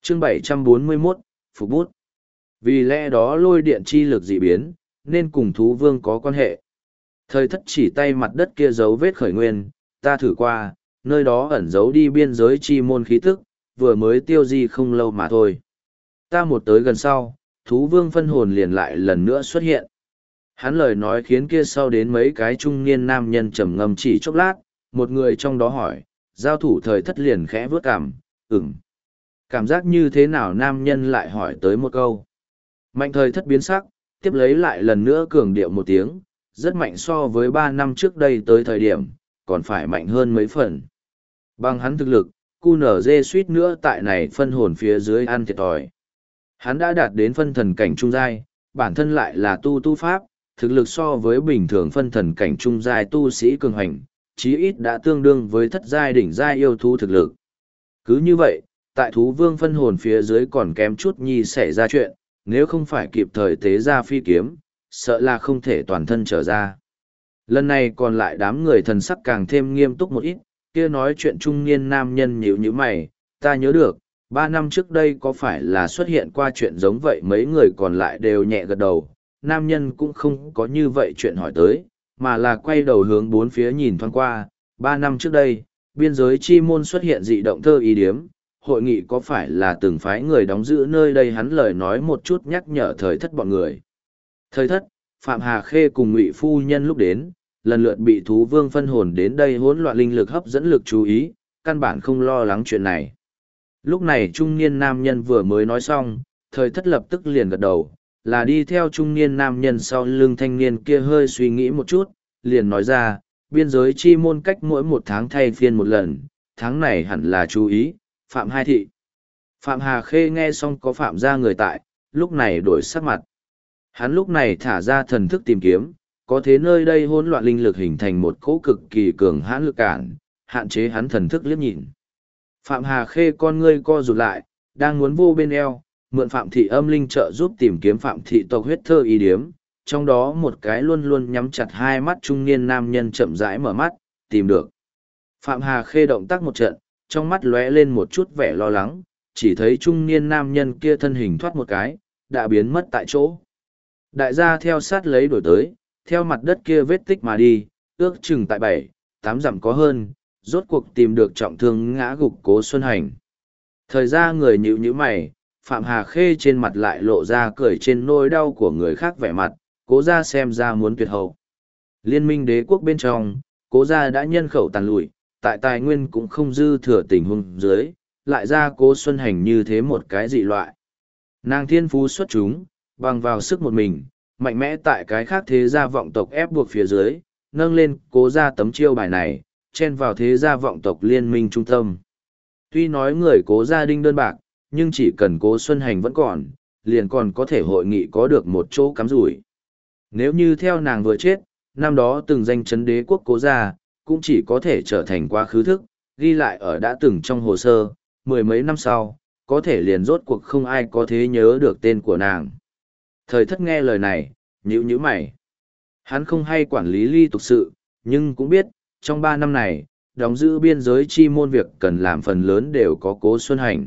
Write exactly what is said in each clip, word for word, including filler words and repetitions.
chương bảy trăm bốn mươi mốt, Phục bút. Vì lẽ đó lôi điện chi lực dị biến, nên cùng thú vương có quan hệ. Thời thất chỉ tay mặt đất kia dấu vết khởi nguyên, ta thử qua, nơi đó ẩn giấu đi biên giới chi môn khí tức, vừa mới tiêu di không lâu mà thôi. Ta một tới gần sau, thú vương phân hồn liền lại lần nữa xuất hiện. Hắn lời nói khiến kia sau đến mấy cái trung niên nam nhân trầm ngâm chỉ chốc lát, một người trong đó hỏi, giao thủ thời thất liền khẽ vướt cảm, ừm. Cảm giác như thế nào nam nhân lại hỏi tới một câu. Mạnh thời thất biến sắc, tiếp lấy lại lần nữa cường điệu một tiếng, rất mạnh so với ba năm trước đây tới thời điểm, còn phải mạnh hơn mấy phần. Bằng hắn thực lực, cu nở dê suýt nữa tại này phân hồn phía dưới ăn thiệt thòi. Hắn đã đạt đến phân thần cảnh trung giai, bản thân lại là tu tu pháp, thực lực so với bình thường phân thần cảnh trung giai tu sĩ cường hành, chí ít đã tương đương với thất giai đỉnh giai yêu thú thực lực. Cứ như vậy, tại thú vương phân hồn phía dưới còn kém chút nhi xảy ra chuyện, nếu không phải kịp thời tế ra phi kiếm, sợ là không thể toàn thân trở ra. Lần này còn lại đám người thần sắc càng thêm nghiêm túc một ít, kia nói chuyện trung niên nam nhân nhíu nhíu mày, ta nhớ được, ba năm trước đây có phải là xuất hiện qua chuyện giống vậy, mấy người còn lại đều nhẹ gật đầu, nam nhân cũng không có như vậy chuyện hỏi tới, mà là quay đầu hướng bốn phía nhìn thoáng qua, ba năm trước đây, biên giới chi môn xuất hiện dị động thơ ý điếm, hội nghị có phải là từng phái người đóng giữ nơi đây, hắn lời nói một chút nhắc nhở thời thất bọn người. Thời thất, Phạm Hà Khê cùng Ngụy Phu Nhân lúc đến, lần lượt bị thú vương phân hồn đến đây hỗn loạn linh lực hấp dẫn lực chú ý, căn bản không lo lắng chuyện này. Lúc này trung niên nam nhân vừa mới nói xong, thời thất lập tức liền gật đầu, là đi theo trung niên nam nhân sau lưng thanh niên kia hơi suy nghĩ một chút, liền nói ra, biên giới chi môn cách mỗi một tháng thay phiên một lần, tháng này hẳn là chú ý, Phạm Hai Thị. Phạm Hà Khê nghe xong có Phạm ra người tại, lúc này đổi sắc mặt. Hắn lúc này thả ra thần thức tìm kiếm, có thế nơi đây hỗn loạn linh lực hình thành một cỗ cực kỳ cường hãn lực cản, hạn chế hắn thần thức liếc nhìn. Phạm Hà Khê con ngươi co rụt lại, đang muốn vô bên eo, mượn Phạm Thị âm linh trợ giúp tìm kiếm Phạm Thị tộc huyết thơ ý điếm, trong đó một cái luôn luôn nhắm chặt hai mắt trung niên nam nhân chậm rãi mở mắt, tìm được. Phạm Hà Khê động tác một trận, trong mắt lóe lên một chút vẻ lo lắng, chỉ thấy trung niên nam nhân kia thân hình thoát một cái, đã biến mất tại chỗ. Đại gia theo sát lấy đổi tới, theo mặt đất kia vết tích mà đi, ước chừng tại bảy, tám dặm có hơn, rốt cuộc tìm được trọng thương ngã gục Cố Xuân Hành. Thời gian người nhíu nhíu mày, Phạm Hà Khê trên mặt lại lộ ra cười trên nỗi đau của người khác vẻ mặt, Cố gia xem ra muốn tuyệt hậu. Liên minh đế quốc bên trong, Cố gia đã nhân khẩu tàn lụi, tại tài nguyên cũng không dư thừa tình huống dưới, lại ra Cố Xuân Hành như thế một cái dị loại. Nàng thiên phú xuất chúng, bằng vào sức một mình, mạnh mẽ tại cái khác thế gia vọng tộc ép buộc phía dưới, nâng lên Cố gia tấm chiêu bài này, chen vào thế gia vọng tộc liên minh trung tâm. Tuy nói người Cố gia đinh đơn bạc, nhưng chỉ cần Cố Xuân Hành vẫn còn, liền còn có thể hội nghị có được một chỗ cắm rủi. Nếu như theo nàng vừa chết, năm đó từng danh chấn đế quốc Cố gia, cũng chỉ có thể trở thành quá khứ thức, ghi lại ở đã từng trong hồ sơ, mười mấy năm sau, có thể liền rốt cuộc không ai có thể nhớ được tên của nàng. Thời thất nghe lời này, nhíu nhíu mày. Hắn không hay quản lý ly tục sự, nhưng cũng biết, trong ba năm này, đóng giữ biên giới chi môn việc cần làm phần lớn đều có Cố Xuân Hành.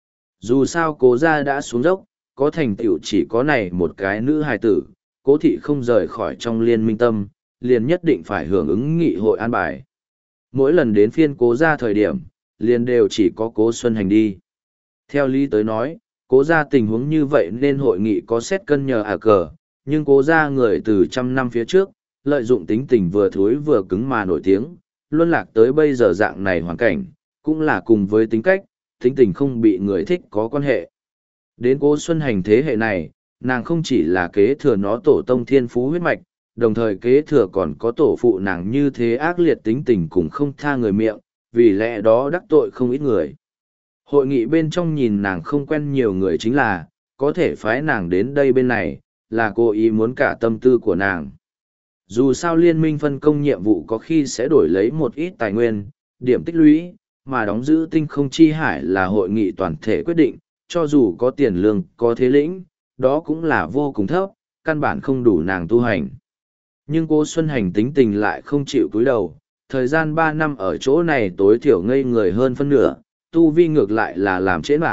Dù sao Cố gia đã xuống dốc, có thành tựu chỉ có này một cái nữ hài tử, Cố thị không rời khỏi trong liên minh tâm, liền nhất định phải hưởng ứng nghị hội an bài. Mỗi lần đến phiên Cố gia thời điểm, liền đều chỉ có Cố Xuân Hành đi. Theo lý tới nói, Cố gia tình huống như vậy nên hội nghị có xét cân nhờ à cờ, nhưng Cố gia người từ trăm năm phía trước, lợi dụng tính tình vừa thối vừa cứng mà nổi tiếng, luân lạc tới bây giờ dạng này hoàn cảnh, cũng là cùng với tính cách, tính tình không bị người thích có quan hệ. Đến Cố Xuân Hành thế hệ này, nàng không chỉ là kế thừa nó tổ tông thiên phú huyết mạch, đồng thời kế thừa còn có tổ phụ nàng như thế ác liệt tính tình cùng không tha người miệng, vì lẽ đó đắc tội không ít người. Hội nghị bên trong nhìn nàng không quen nhiều người chính là, có thể phái nàng đến đây bên này, là cố ý muốn cả tâm tư của nàng. Dù sao liên minh phân công nhiệm vụ có khi sẽ đổi lấy một ít tài nguyên, điểm tích lũy, mà đóng giữ tinh không chi hải là hội nghị toàn thể quyết định, cho dù có tiền lương, có thế lĩnh, đó cũng là vô cùng thấp, căn bản không đủ nàng tu hành. Nhưng Cố Xuân Hành tính tình lại không chịu cúi đầu, thời gian ba năm ở chỗ này tối thiểu ngây người hơn phân nửa, tu vi ngược lại là làm trễ mãi,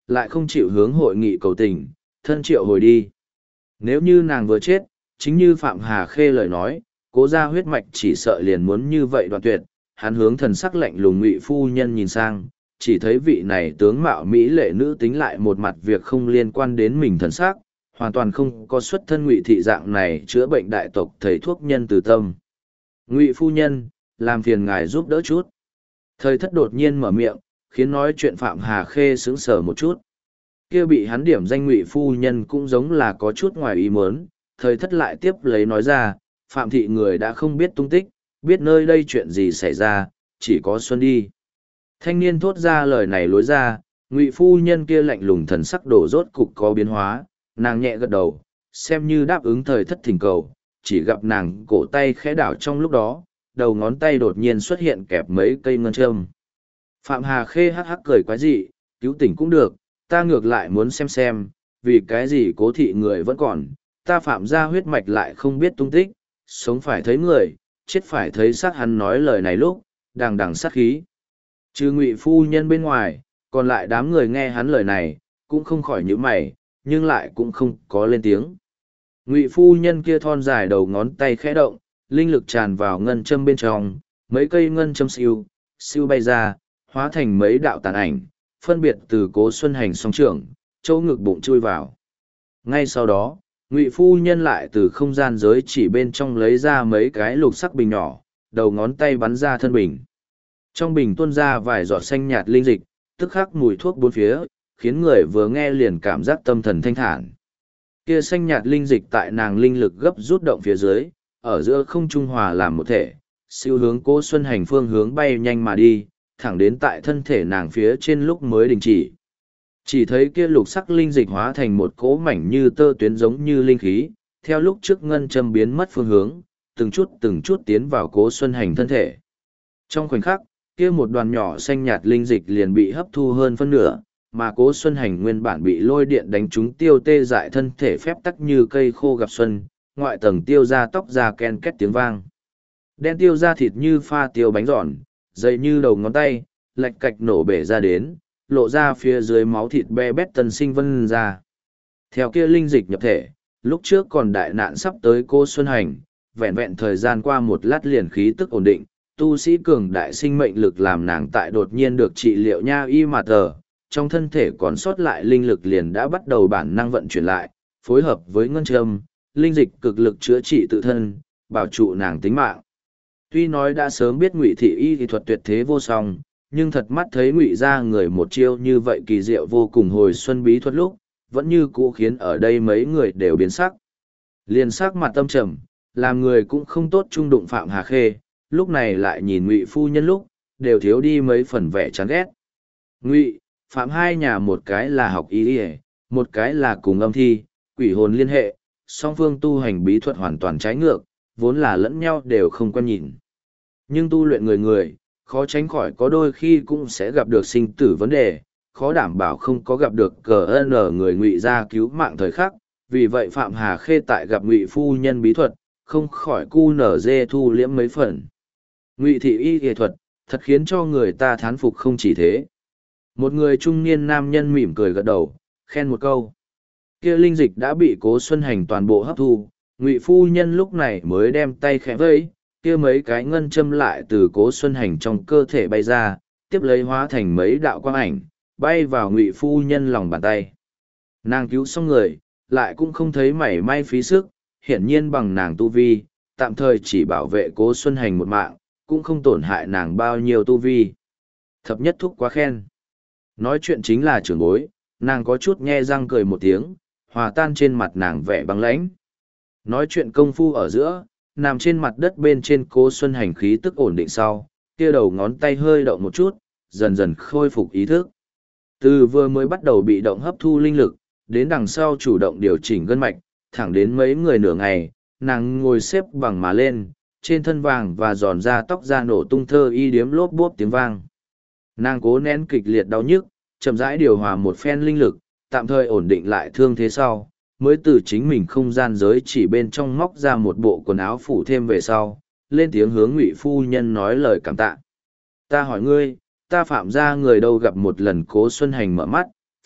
lại không chịu hướng hội nghị cầu tình, thân triệu hồi đi. Nếu như nàng vừa chết, chính như Phạm Hà Khê lời nói, cố gia huyết mạch chỉ sợ liền muốn như vậy đoạn tuyệt. Hắn hướng thần sắc lạnh lùng Ngụy phu nhân nhìn sang, chỉ thấy vị này tướng mạo mỹ lệ nữ tính lại một mặt việc không liên quan đến mình thần sắc, hoàn toàn không có xuất thân Ngụy thị dạng này chữa bệnh đại tộc thầy thuốc nhân từ tâm. Ngụy phu nhân, làm phiền ngài giúp đỡ chút. Thời thất đột nhiên mở miệng, khiến nói chuyện Phạm Hà Khê sững sờ một chút. Kia bị hắn điểm danh Ngụy phu nhân cũng giống là có chút ngoài ý muốn, thời thất lại tiếp lấy nói ra, Phạm thị người đã không biết tung tích, biết nơi đây chuyện gì xảy ra, chỉ có Xuân đi. Thanh niên thốt ra lời này lối ra, Ngụy phu nhân kia lạnh lùng thần sắc đổ rốt cục có biến hóa, nàng nhẹ gật đầu, xem như đáp ứng thời thất thỉnh cầu, chỉ gặp nàng cổ tay khẽ đảo trong lúc đó, đầu ngón tay đột nhiên xuất hiện kẹp mấy cây ngân châm. Phạm Hà Khê hắc hắc cười quái dị, cứu tỉnh cũng được, ta ngược lại muốn xem xem, vì cái gì cố thị người vẫn còn, ta phạm ra huyết mạch lại không biết tung tích, sống phải thấy người, chết phải thấy xác. Hắn nói lời này lúc, đằng đằng sát khí. Trừ Ngụy phu nhân bên ngoài, còn lại đám người nghe hắn lời này, cũng không khỏi nhíu mày, nhưng lại cũng không có lên tiếng. Ngụy phu nhân kia thon dài đầu ngón tay khẽ động, linh lực tràn vào ngân châm bên trong, mấy cây ngân châm siêu, siêu bay ra, hóa thành mấy đạo tàn ảnh, phân biệt từ Cố Xuân Hành song trưởng, chỗ ngực bụng chui vào. Ngay sau đó, Ngụy phu nhân lại từ không gian giới chỉ bên trong lấy ra mấy cái lục sắc bình nhỏ, đầu ngón tay bắn ra thân bình. Trong bình tuôn ra vài giọt xanh nhạt linh dịch, tức khắc mùi thuốc bốn phía, khiến người vừa nghe liền cảm giác tâm thần thanh thản. Kia xanh nhạt linh dịch tại nàng linh lực gấp rút động phía dưới, ở giữa không trung hòa làm một thể, siêu hướng Cố Xuân Hành phương hướng bay nhanh mà đi, thẳng đến tại thân thể nàng phía trên lúc mới đình chỉ. Chỉ thấy kia lục sắc linh dịch hóa thành một cỗ mảnh như tơ tuyến giống như linh khí, theo lúc trước ngân châm biến mất phương hướng, từng chút từng chút tiến vào Cố Xuân Hành thân thể. Trong khoảnh khắc, kia một đoàn nhỏ xanh nhạt linh dịch liền bị hấp thu hơn phân nửa, mà Cố Xuân Hành nguyên bản bị lôi điện đánh trúng tiêu tê dại thân thể phép tắc như cây khô gặp xuân, ngoại tầng tiêu ra tóc ra ken két tiếng vang. Đen tiêu ra thịt như pha tiêu bánh giòn, dày như đầu ngón tay, lạch cạch nổ bể ra đến, lộ ra phía dưới máu thịt be bét tân sinh vân ra. Theo kia linh dịch nhập thể, lúc trước còn đại nạn sắp tới Cố Xuân Hành, vẹn vẹn thời gian qua một lát liền khí tức ổn định, tu sĩ cường đại sinh mệnh lực làm nàng tại đột nhiên được trị liệu nha y mà thờ, trong thân thể còn sót lại linh lực liền đã bắt đầu bản năng vận chuyển lại, phối hợp với ngân châm, linh dịch cực lực chữa trị tự thân, bảo trụ nàng tính mạng. Tuy nói đã sớm biết Ngụy thị y thì thuật tuyệt thế vô song, nhưng thật mắt thấy Ngụy ra người một chiêu như vậy kỳ diệu vô cùng hồi xuân bí thuật lúc, vẫn như cũ khiến ở đây mấy người đều biến sắc. Liền sắc mặt tâm trầm, làm người cũng không tốt trung đụng Phạm Hà Khê, lúc này lại nhìn Ngụy phu nhân lúc, đều thiếu đi mấy phần vẻ chán ghét. Ngụy, Phạm hai nhà một cái là học y, một cái là cùng âm thi, quỷ hồn liên hệ, song phương tu hành bí thuật hoàn toàn trái ngược, vốn là lẫn nhau đều không quen nhìn. Nhưng tu luyện người người, khó tránh khỏi có đôi khi cũng sẽ gặp được sinh tử vấn đề, khó đảm bảo không có gặp được cờ ơn người Ngụy ra cứu mạng thời khắc, vì vậy Phạm Hà Khê tại gặp Ngụy phu nhân bí thuật, không khỏi cu nở dê thu liễm mấy phần. Ngụy thị y y thuật, thật khiến cho người ta thán phục không chỉ thế. Một người trung niên nam nhân mỉm cười gật đầu, khen một câu. Kia linh dịch đã bị Cố Xuân Hành toàn bộ hấp thu, Ngụy phu nhân lúc này mới đem tay khẽ vẫy, kia mấy cái ngân châm lại từ Cố Xuân Hành trong cơ thể bay ra, tiếp lấy hóa thành mấy đạo quang ảnh, bay vào Ngụy phu nhân lòng bàn tay. Nàng cứu xong người, lại cũng không thấy mảy may phí sức, hiển nhiên bằng nàng tu vi, tạm thời chỉ bảo vệ Cố Xuân Hành một mạng, cũng không tổn hại nàng bao nhiêu tu vi. Thập nhất thúc quá khen. Nói chuyện chính là trưởng bối, nàng có chút nhe răng cười một tiếng, hòa tan trên mặt nàng vẻ băng lãnh. Nói chuyện công phu ở giữa, nằm trên mặt đất bên trên Cố Xuân Hành khí tức ổn định sau, kia đầu ngón tay hơi động một chút, dần dần khôi phục ý thức. Từ vừa mới bắt đầu bị động hấp thu linh lực, đến đằng sau chủ động điều chỉnh gân mạch, thẳng đến mấy người nửa ngày, nàng ngồi xếp bằng mà lên, trên thân vàng và giòn ra tóc ra nổ tung thơ y điếm lốp bốp tiếng vang. Nàng cố nén kịch liệt đau nhức, chậm rãi điều hòa một phen linh lực, tạm thời ổn định lại thương thế sau, mới từ chính mình không gian giới chỉ bên trong móc ra một bộ quần áo phủ thêm về sau, lên tiếng hướng Ngụy phu nhân nói lời cảm tạ. Ta hỏi ngươi, ta phạm ra người đâu gặp một lần Cố Xuân Hành mở mắt,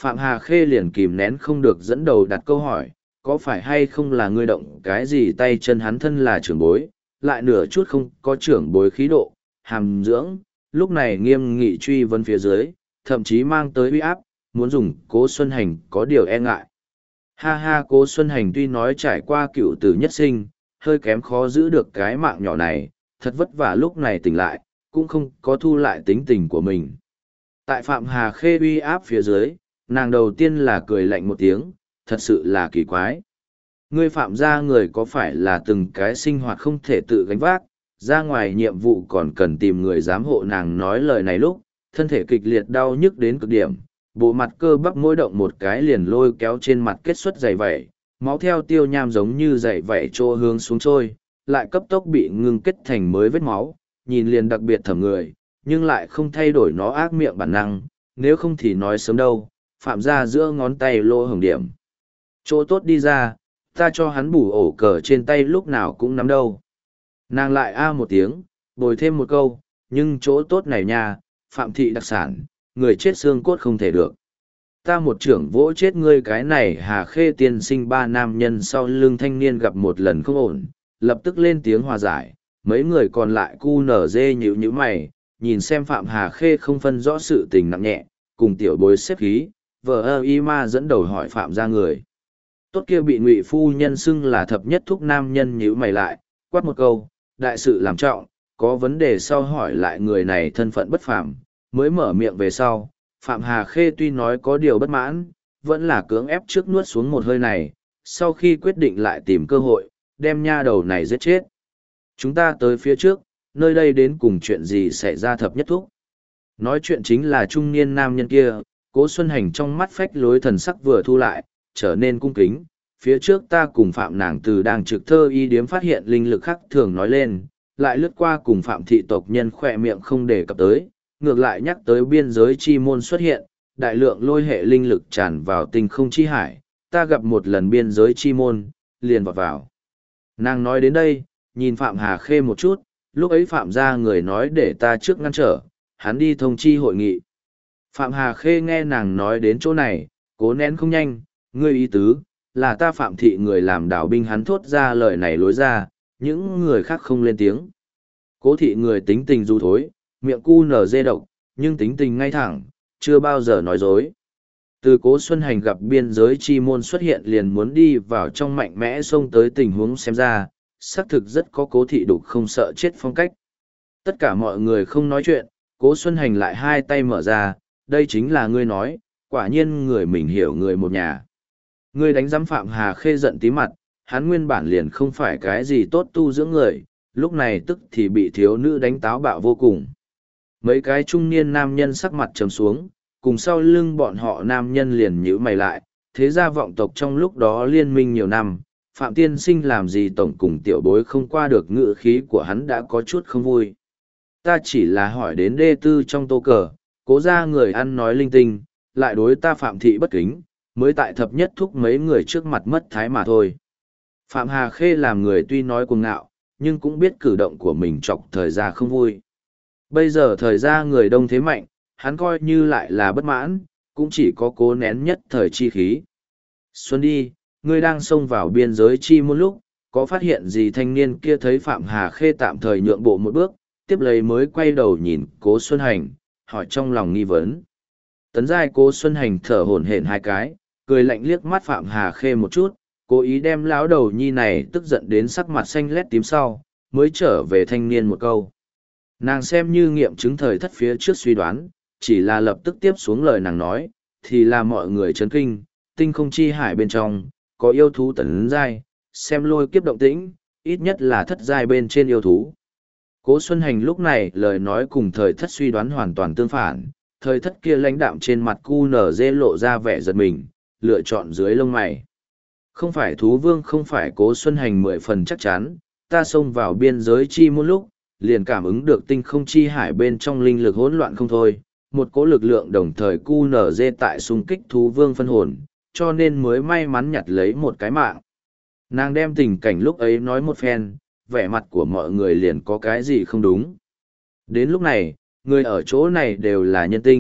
Phạm Hà Khê liền kìm nén không được dẫn đầu đặt câu hỏi, có phải hay không là ngươi động cái gì tay chân hắn thân là trưởng bối, lại nửa chút không có trưởng bối khí độ, hàm dưỡng, lúc này nghiêm nghị truy vấn phía dưới, thậm chí mang tới uy áp, muốn dùng Cố Xuân Hành có điều e ngại. Ha ha, Cố Xuân Hành tuy nói trải qua cựu tử nhất sinh, hơi kém khó giữ được cái mạng nhỏ này, thật vất vả lúc này tỉnh lại, cũng không có thu lại tính tình của mình. Tại Phạm Hà Khê uy áp phía dưới, nàng đầu tiên là cười lạnh một tiếng, thật sự là kỳ quái. Ngươi Phạm gia người có phải là từng cái sinh hoạt không thể tự gánh vác, ra ngoài nhiệm vụ còn cần tìm người giám hộ. Nàng nói lời này lúc, thân thể kịch liệt đau nhức đến cực điểm, bộ mặt cơ bắp mỗi động một cái liền lôi kéo trên mặt kết xuất dày vẩy, máu theo tiêu nham giống như dày vẩy trô hướng xuống trôi, lại cấp tốc bị ngưng kết thành mới vết máu, nhìn liền đặc biệt thẩm người, nhưng lại không thay đổi nó ác miệng bản năng, nếu không thì nói sớm đâu, Phạm ra giữa ngón tay lô hồng điểm. Chỗ tốt đi ra, ta cho hắn bù ổ cờ trên tay lúc nào cũng nắm đâu. Nàng lại a một tiếng, bồi thêm một câu, nhưng chỗ tốt này nha, Phạm thị đặc sản, người chết xương cốt không thể được. Ta một trưởng vỗ chết ngươi cái này. Hà Khê tiên sinh ba nam nhân sau lưng thanh niên gặp một lần không ổn, lập tức lên tiếng hòa giải, mấy người còn lại cu nở dê nhíu nhíu mày, nhìn xem Phạm Hà Khê không phân rõ sự tình nặng nhẹ, cùng tiểu bối xếp khí, vợ ơ y ma dẫn đầu hỏi Phạm ra người. Tốt kia bị Ngụy phu nhân xưng là thập nhất thúc nam nhân nhíu mày lại, quát một câu, đại sự làm trọng, có vấn đề sau hỏi lại người này thân phận bất phàm, mới mở miệng về sau. Phạm Hà Khê tuy nói có điều bất mãn, vẫn là cưỡng ép trước nuốt xuống một hơi này, sau khi quyết định lại tìm cơ hội, đem nha đầu này giết chết. Chúng ta tới phía trước, nơi đây đến cùng chuyện gì xảy ra thập nhất thúc. Nói chuyện chính là trung niên nam nhân kia, Cố Xuân Hành trong mắt phách lối thần sắc vừa thu lại, trở nên cung kính. Phía trước ta cùng Phạm nàng từ đang trực thơ y điếm phát hiện linh lực khác thường nói lên, lại lướt qua cùng Phạm thị tộc nhân khỏe miệng không đề cập tới, ngược lại nhắc tới biên giới chi môn xuất hiện, đại lượng lôi hệ linh lực tràn vào tinh không chi hải, ta gặp một lần biên giới chi môn, liền vọt vào. Nàng nói đến đây, nhìn Phạm Hà Khê một chút, lúc ấy Phạm ra người nói để ta trước ngăn trở, hắn đi thông chi hội nghị. Phạm Hà Khê nghe nàng nói đến chỗ này, cố nén không nhanh, ngươi ý tứ, là ta Phạm thị người làm đảo binh. Hắn thốt ra lời này lối ra, những người khác không lên tiếng. Cố thị người tính tình du thối, miệng cu nở dê độc, nhưng tính tình ngay thẳng, chưa bao giờ nói dối. Từ Cố Xuân Hành gặp biên giới chi môn xuất hiện liền muốn đi vào trong mạnh mẽ xông tới tình huống xem ra, xác thực rất có Cố thị đục không sợ chết phong cách. Tất cả mọi người không nói chuyện, Cố Xuân Hành lại hai tay mở ra, đây chính là ngươi nói, quả nhiên người mình hiểu người một nhà. Ngươi đánh giám Phạm Hà Khê giận tí mặt, hắn nguyên bản liền không phải cái gì tốt tu dưỡng người, lúc này tức thì bị thiếu nữ đánh táo bạo vô cùng. Mấy cái trung niên nam nhân sắc mặt trầm xuống, cùng sau lưng bọn họ nam nhân liền nhíu mày lại, thế ra vọng tộc trong lúc đó liên minh nhiều năm, Phạm tiên sinh làm gì tổng cùng tiểu bối không qua được ngự khí của hắn đã có chút không vui. Ta chỉ là hỏi đến đê tư trong tô cờ, cố ra người ăn nói linh tinh, lại đối ta Phạm thị bất kính, mới tại thập nhất thúc mấy người trước mặt mất thái mà thôi. Phạm Hà Khê làm người tuy nói cuồng ngạo, nhưng cũng biết cử động của mình chọc thời gia không vui. Bây giờ thời gia người đông thế mạnh, hắn coi như lại là bất mãn, cũng chỉ có cố nén nhất thời chi khí. Xuân đi, ngươi đang xông vào biên giới chi một lúc, có phát hiện gì? Thanh niên kia thấy Phạm Hà Khê tạm thời nhượng bộ một bước, tiếp lấy mới quay đầu nhìn Cố Xuân Hành, hỏi trong lòng nghi vấn. Tấn giai Cố Xuân Hành thở hổn hển hai cái, cười lạnh liếc mắt Phạm Hà Khê một chút, cố ý đem lão đầu nhi này tức giận đến sắc mặt xanh lét tím sau, mới trở về thanh niên một câu. Nàng xem như nghiệm chứng thời thất phía trước suy đoán, chỉ là lập tức tiếp xuống lời nàng nói, thì là mọi người chấn kinh, tinh không chi hải bên trong, có yêu thú tấn giai, xem lôi kiếp động tĩnh, ít nhất là thất giai bên trên yêu thú. Cố Xuân Hành lúc này lời nói cùng thời thất suy đoán hoàn toàn tương phản, thời thất kia lãnh đạm trên mặt cu nở dê lộ ra vẻ giật mình, lựa chọn dưới lông mày. Không phải thú vương, không phải. Cố Xuân Hành mười phần chắc chắn, ta xông vào biên giới chi một lúc, liền cảm ứng được tinh không chi hải bên trong linh lực hỗn loạn không thôi, một cỗ lực lượng đồng thời cu nở dê tại xung kích thú vương phân hồn, cho nên mới may mắn nhặt lấy một cái mạng. Nàng đem tình cảnh lúc ấy nói một phen, vẻ mặt của mọi người liền có cái gì không đúng. Đến lúc này, người ở chỗ này đều là nhân tinh,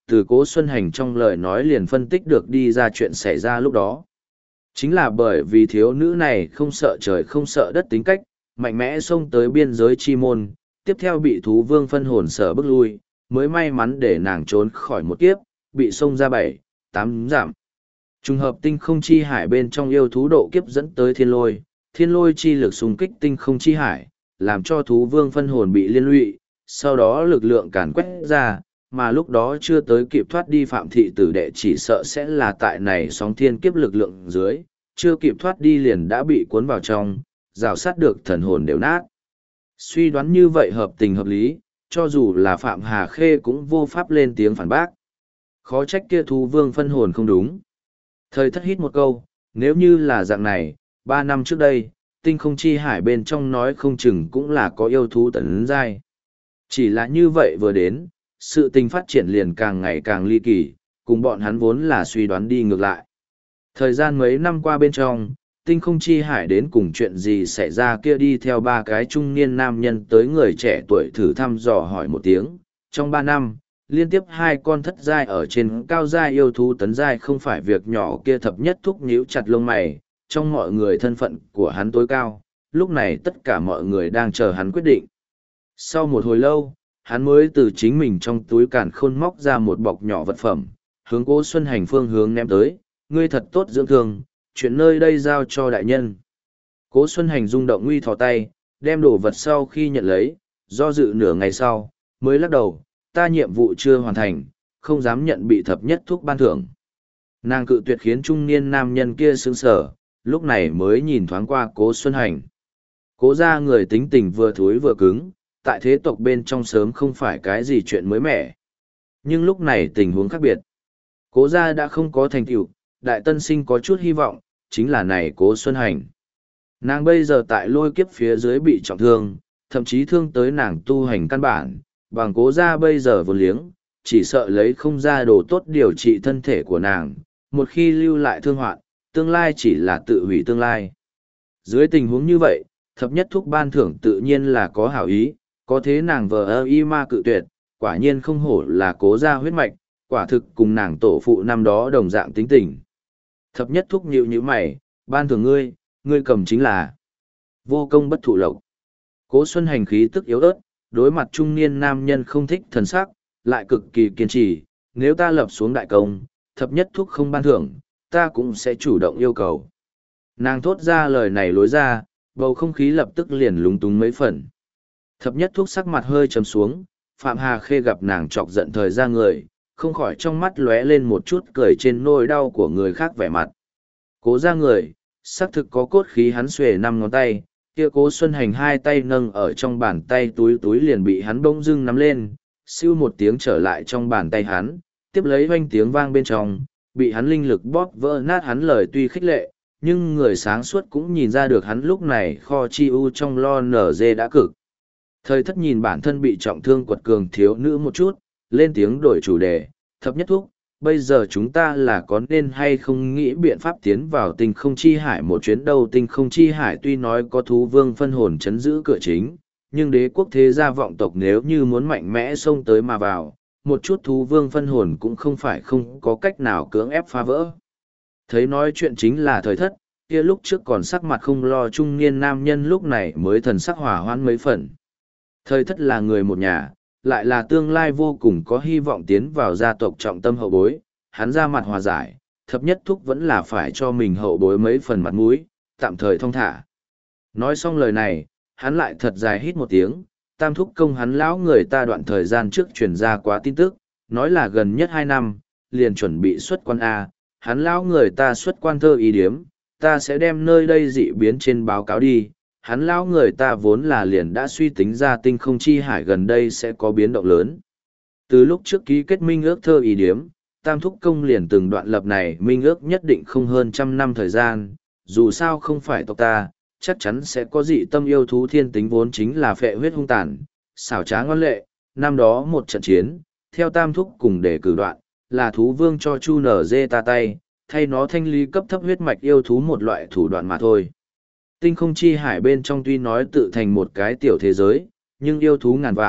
từ Cố Xuân Hành trong lời nói liền phân tích được đi ra chuyện xảy ra lúc đó. Chính là bởi vì thiếu nữ này không sợ trời không sợ đất tính cách, mạnh mẽ xông tới biên giới chi môn, tiếp theo bị thú vương phân hồn sở bức lui, mới may mắn để nàng trốn khỏi một kiếp, bị xông ra bảy, tám giảm. Trùng hợp tinh không chi hải bên trong yêu thú độ kiếp dẫn tới thiên lôi, thiên lôi chi lực xung kích tinh không chi hải, làm cho thú vương phân hồn bị liên lụy, sau đó lực lượng càn quét ra, mà lúc đó chưa tới kịp thoát đi phạm thị tử đệ chỉ sợ sẽ là tại này sóng thiên kiếp lực lượng dưới, chưa kịp thoát đi liền đã bị cuốn vào trong, rào sát được thần hồn đều nát. Suy đoán như vậy hợp tình hợp lý, cho dù là Phạm Hà Khê cũng vô pháp lên tiếng phản bác. Khó trách kia thú vương phân hồn không đúng. Thời thất hít một câu, nếu như là dạng này, ba năm trước đây, tinh không chi hải bên trong nói không chừng cũng là có yêu thú tấn giai. Chỉ là như vậy vừa đến, sự tình phát triển liền càng ngày càng ly kỳ, cùng bọn hắn vốn là suy đoán đi ngược lại. Thời gian mấy năm qua bên trong, tinh không chi hải đến cùng chuyện gì xảy ra kia đi theo ba cái trung niên nam nhân tới người trẻ tuổi thử thăm dò hỏi một tiếng. Trong ba năm, liên tiếp hai con thất giai ở trên cao giai yêu thú tấn giai không phải việc nhỏ kia thập nhất thúc nhíu chặt lông mày, trong mọi người thân phận của hắn tối cao, lúc này tất cả mọi người đang chờ hắn quyết định. Sau một hồi lâu, hắn mới từ chính mình trong túi càn khôn móc ra một bọc nhỏ vật phẩm, hướng Cố Xuân Hành phương hướng ném tới, ngươi thật tốt dưỡng thương, chuyện nơi đây giao cho đại nhân. Cố Xuân Hành rung động nguy thò tay, đem đồ vật sau khi nhận lấy, do dự nửa ngày sau, mới lắc đầu, ta nhiệm vụ chưa hoàn thành, không dám nhận bị thập nhất thuốc ban thưởng. Nàng cự tuyệt khiến trung niên nam nhân kia sững sờ, lúc này mới nhìn thoáng qua Cố Xuân Hành. Cố ra người tính tình vừa thối vừa cứng, tại thế tộc bên trong sớm không phải cái gì chuyện mới mẻ. Nhưng lúc này tình huống khác biệt. Cố gia đã không có thành tựu, đại tân sinh có chút hy vọng, chính là này Cố Xuân Hành. Nàng bây giờ tại lôi kiếp phía dưới bị trọng thương, thậm chí thương tới nàng tu hành căn bản, bằng Cố gia bây giờ vô liếng, chỉ sợ lấy không ra đồ tốt điều trị thân thể của nàng, một khi lưu lại thương hoạn, tương lai chỉ là tự hủy tương lai. Dưới tình huống như vậy, thập nhất thuốc ban thưởng tự nhiên là có hảo ý, có thế nàng vờ ơ y ma cự tuyệt, quả nhiên không hổ là Cố gia huyết mạch, quả thực cùng nàng tổ phụ năm đó đồng dạng tính tình. Thập nhất thúc nhịu như mày, ban thưởng ngươi, ngươi cầm chính là vô công bất thụ lộc. Cố Xuân Hành khí tức yếu ớt, đối mặt trung niên nam nhân không thích thần sắc, lại cực kỳ kiên trì, nếu ta lập xuống đại công, thập nhất thúc không ban thưởng, ta cũng sẽ chủ động yêu cầu. Nàng thốt ra lời này lối ra, bầu không khí lập tức liền lúng túng mấy phần. Thập nhất thúc sắc mặt hơi trầm xuống, Phạm Hà Khê gặp nàng chọc giận thời ra người, không khỏi trong mắt lóe lên một chút cười trên nỗi đau của người khác vẻ mặt. Cố ra người, xác thực có cốt khí hắn xuề năm ngón tay, kia Cố Xuân Hành hai tay nâng ở trong bàn tay túi túi liền bị hắn bỗng dưng nắm lên, siêu một tiếng trở lại trong bàn tay hắn, tiếp lấy hoanh tiếng vang bên trong, bị hắn linh lực bóp vỡ nát hắn lời tuy khích lệ, nhưng người sáng suốt cũng nhìn ra được hắn lúc này kho chi u trong lo nở dê đã cực. Thời thất nhìn bản thân bị trọng thương quật cường thiếu nữ một chút, lên tiếng đổi chủ đề, thập nhất thúc, bây giờ chúng ta là có nên hay không nghĩ biện pháp tiến vào tinh không chi hải một chuyến đâu. Tinh không chi hải tuy nói có thú vương phân hồn chấn giữ cửa chính, nhưng đế quốc thế gia vọng tộc nếu như muốn mạnh mẽ xông tới mà vào, một chút thú vương phân hồn cũng không phải không có cách nào cưỡng ép phá vỡ. Thấy nói chuyện chính là thời thất, kia lúc trước còn sắc mặt không lo trung niên nam nhân lúc này mới thần sắc hỏa hoãn mấy phần. Thời thất là người một nhà, lại là tương lai vô cùng có hy vọng tiến vào gia tộc trọng tâm hậu bối, hắn ra mặt hòa giải, thập nhất thúc vẫn là phải cho mình hậu bối mấy phần mặt mũi, tạm thời thong thả. Nói xong lời này, hắn lại thật dài hít một tiếng, tam thúc công hắn lão người ta đoạn thời gian trước truyền ra quá tin tức, nói là gần nhất hai năm, liền chuẩn bị xuất quan A, hắn lão người ta xuất quan thơ ý điếm, ta sẽ đem nơi đây dị biến trên báo cáo đi. Hắn lão người ta vốn là liền đã suy tính ra tinh không chi hải gần đây sẽ có biến động lớn. Từ lúc trước ký kết minh ước thơ ý điếm, tam thúc công liền từng đoạn lập này minh ước nhất định không hơn trăm năm thời gian, dù sao không phải tộc ta, chắc chắn sẽ có dị tâm yêu thú thiên tính vốn chính là phệ huyết hung tàn, xảo trá ngoan lệ. Năm đó một trận chiến, theo tam thúc cùng để cử đoạn, là thú vương cho chu nở dê ta tay, thay nó thanh lý cấp thấp huyết mạch yêu thú một loại thủ đoạn mà thôi. Tinh không chi hải bên trong tuy nói tự thành một cái tiểu thế giới, nhưng yêu thú ngàn vạn,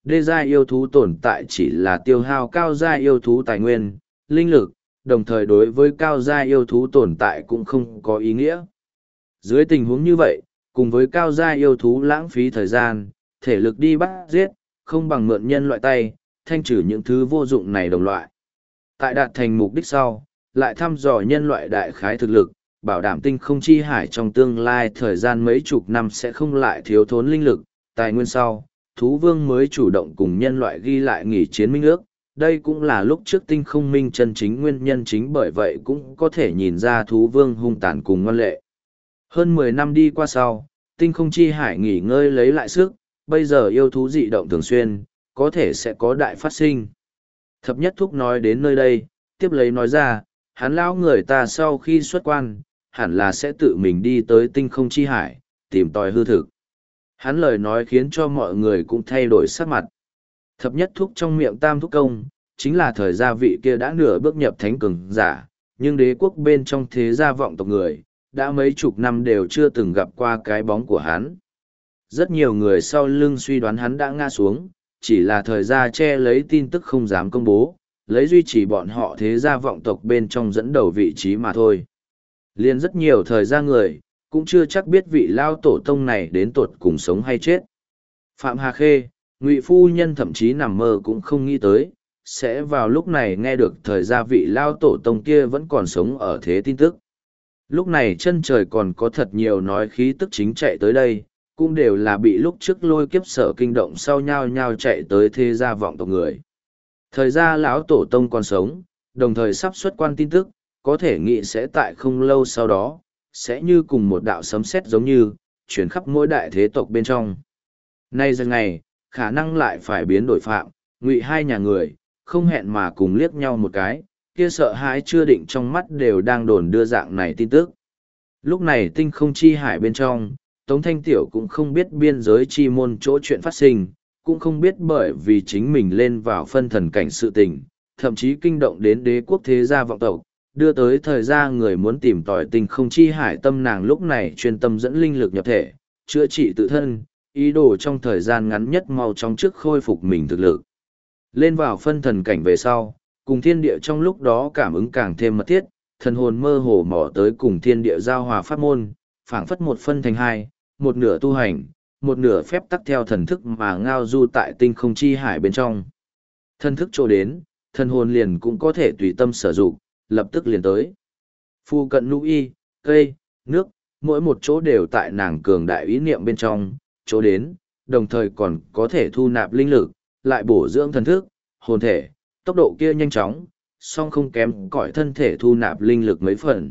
đê giai yêu thú tồn tại chỉ là tiêu hao cao giai yêu thú tài nguyên, linh lực, đồng thời đối với cao giai yêu thú tồn tại cũng không có ý nghĩa. Dưới tình huống như vậy, cùng với cao giai yêu thú lãng phí thời gian, thể lực đi bắt giết, không bằng mượn nhân loại tay, thanh trừ những thứ vô dụng này đồng loại. Tại đạt thành mục đích sau, lại thăm dò nhân loại đại khái thực lực, bảo đảm tinh không chi hải trong tương lai thời gian mấy chục năm sẽ không lại thiếu thốn linh lực, tài nguyên sau, thú vương mới chủ động cùng nhân loại ghi lại nghỉ chiến minh ước. Đây cũng là lúc trước tinh không minh chân chính nguyên nhân chính, bởi vậy cũng có thể nhìn ra thú vương hung tàn cùng ngoan lệ. Hơn mười năm đi qua sau, tinh không chi hải nghỉ ngơi lấy lại sức, bây giờ yêu thú dị động thường xuyên, có thể sẽ có đại phát sinh. Thập nhất thúc nói đến nơi đây, tiếp lấy nói ra, hắn lão người ta sau khi xuất quan, hẳn là sẽ tự mình đi tới tinh không chi hải, tìm tòi hư thực. Hắn lời nói khiến cho mọi người cũng thay đổi sắc mặt. Thập nhất thúc trong miệng tam thúc công, chính là thời gia vị kia đã nửa bước nhập thánh cường giả, nhưng đế quốc bên trong thế gia vọng tộc người, đã mấy chục năm đều chưa từng gặp qua cái bóng của hắn. Rất nhiều người sau lưng suy đoán hắn đã ngã xuống, chỉ là thời gia che lấy tin tức không dám công bố, lấy duy trì bọn họ thế gia vọng tộc bên trong dẫn đầu vị trí mà thôi. Liên rất nhiều thời gia người, cũng chưa chắc biết vị lao tổ tông này đến tột cùng sống hay chết. Phạm Hà Khê, Ngụy phu nhân thậm chí nằm mơ cũng không nghĩ tới, sẽ vào lúc này nghe được thời gia vị lao tổ tông kia vẫn còn sống ở thế tin tức. Lúc này chân trời còn có thật nhiều nói khí tức chính chạy tới đây, cũng đều là bị lúc trước lôi kiếp sở kinh động sau nhau nhau chạy tới thế gia vọng tộc người. Thời gia lão tổ tông còn sống, đồng thời sắp xuất quan tin tức, có thể nghĩ sẽ tại không lâu sau đó, sẽ như cùng một đạo sấm sét giống như, chuyển khắp mỗi đại thế tộc bên trong. Nay giờ ngày, khả năng lại phải biến đổi phạm, Ngụy hai nhà người, không hẹn mà cùng liếc nhau một cái, kia sợ hãi chưa định trong mắt đều đang đồn đưa dạng này tin tức. Lúc này tinh không chi hải bên trong, Tống Thanh Tiểu cũng không biết biên giới chi môn chỗ chuyện phát sinh, cũng không biết bởi vì chính mình lên vào phân thần cảnh sự tình, thậm chí kinh động đến đế quốc thế gia vọng tộc, đưa tới thời gian người muốn tìm tòi tinh không chi hải, tâm nàng lúc này chuyên tâm dẫn linh lực nhập thể, chữa trị tự thân, ý đồ trong thời gian ngắn nhất mau chóng trước khôi phục mình thực lực. Lên vào phân thần cảnh về sau, cùng thiên địa trong lúc đó cảm ứng càng thêm mật thiết, thần hồn mơ hồ mò tới cùng thiên địa giao hòa pháp môn, phảng phất một phân thành hai, một nửa tu hành, một nửa phép tắc theo thần thức mà ngao du tại tinh không chi hải bên trong. Thần thức chỗ đến, thần hồn liền cũng có thể tùy tâm sử dụng, lập tức liền tới. Phu cận lũ y, cây, nước, mỗi một chỗ đều tại nàng cường đại ý niệm bên trong, chỗ đến, đồng thời còn có thể thu nạp linh lực, lại bổ dưỡng thần thức, hồn thể, tốc độ kia nhanh chóng, song không kém cỏi thân thể thu nạp linh lực mấy phần.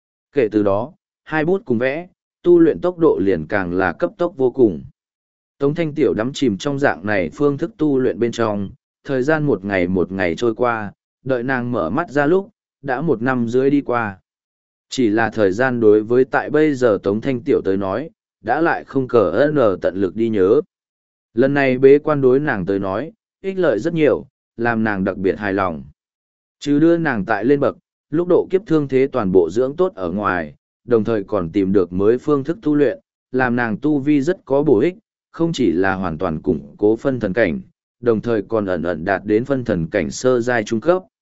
Kể từ đó, hai bút cùng vẽ, tu luyện tốc độ liền càng là cấp tốc vô cùng. Tống Thanh Tiểu đắm chìm trong dạng này phương thức tu luyện bên trong, thời gian một ngày một ngày trôi qua, đợi nàng mở mắt ra lúc, đã một năm dưới đi qua. Chỉ là thời gian đối với tại bây giờ Tống Thanh Tiểu tới nói, đã lại không cờ ơn tận lực đi nhớ. Lần này bế quan đối nàng tới nói, ích lợi rất nhiều, làm nàng đặc biệt hài lòng. Chứ đưa nàng tại lên bậc, lúc độ kiếp thương thế toàn bộ dưỡng tốt ở ngoài, đồng thời còn tìm được mới phương thức tu luyện, làm nàng tu vi rất có bổ ích, không chỉ là hoàn toàn củng cố phân thần cảnh, đồng thời còn ẩn ẩn đạt đến phân thần cảnh sơ giai trung cấp.